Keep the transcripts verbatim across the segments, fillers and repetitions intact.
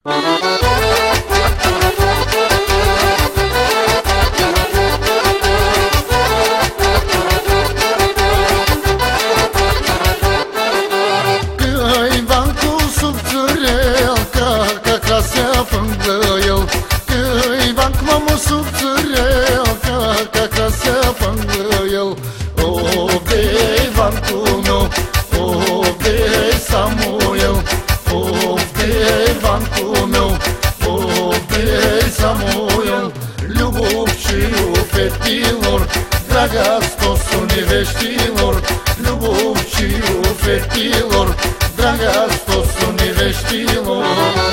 Draga stosul neveștilor, Любовciu fetilor, draga stosul neveștilor.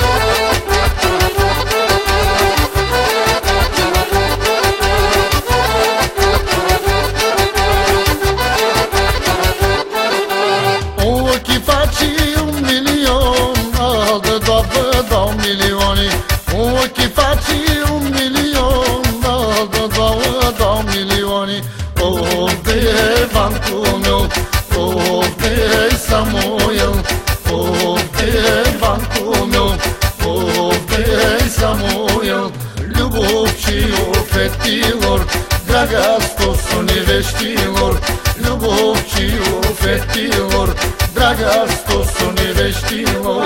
Ochii faci un milion, altă doamnă dau milioane. Ochii faci un milion, altă doamnă dau milioane. Of de bancul meu, of de Samuel, of de bancul meu, of de Samuel. Любовciu fetilor, draga stosul neveștilor, Любовciu fetilor, draga stosul neveștilor.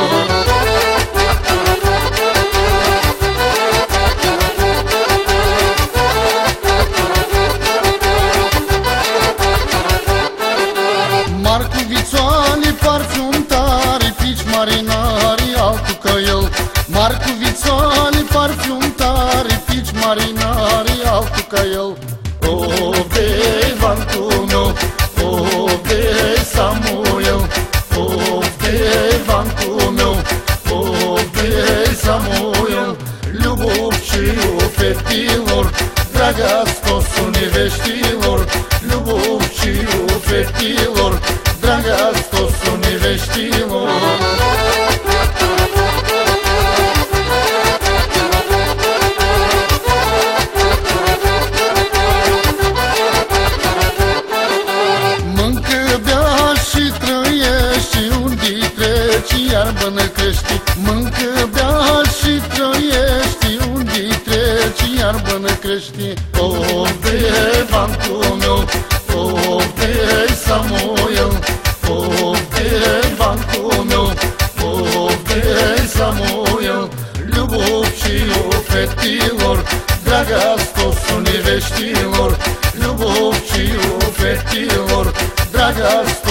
Marcu Vițoane, parfumtari, pici marinari, altul ca el. Marcu Vițoane, parfumtari, pici marinari, altul ca el. Of de bancul meu, of de Samuel, of de bancul meu, of de Samuel. Любовciu fetilor, draga stosul neveștilor, Любовciu fetilor, draga stosul neveștilor. Mâncă, bea și trăiești, unde treci iarbă năcrești. Mâncă, bea și trăiești, unde treci iarbă năcrești. Of de bancul meu, of de Samuel, of de bancul meu, of de Samuel. Любовciu fetilor, draga stosul neveștilor, Любовciu fetilor, draga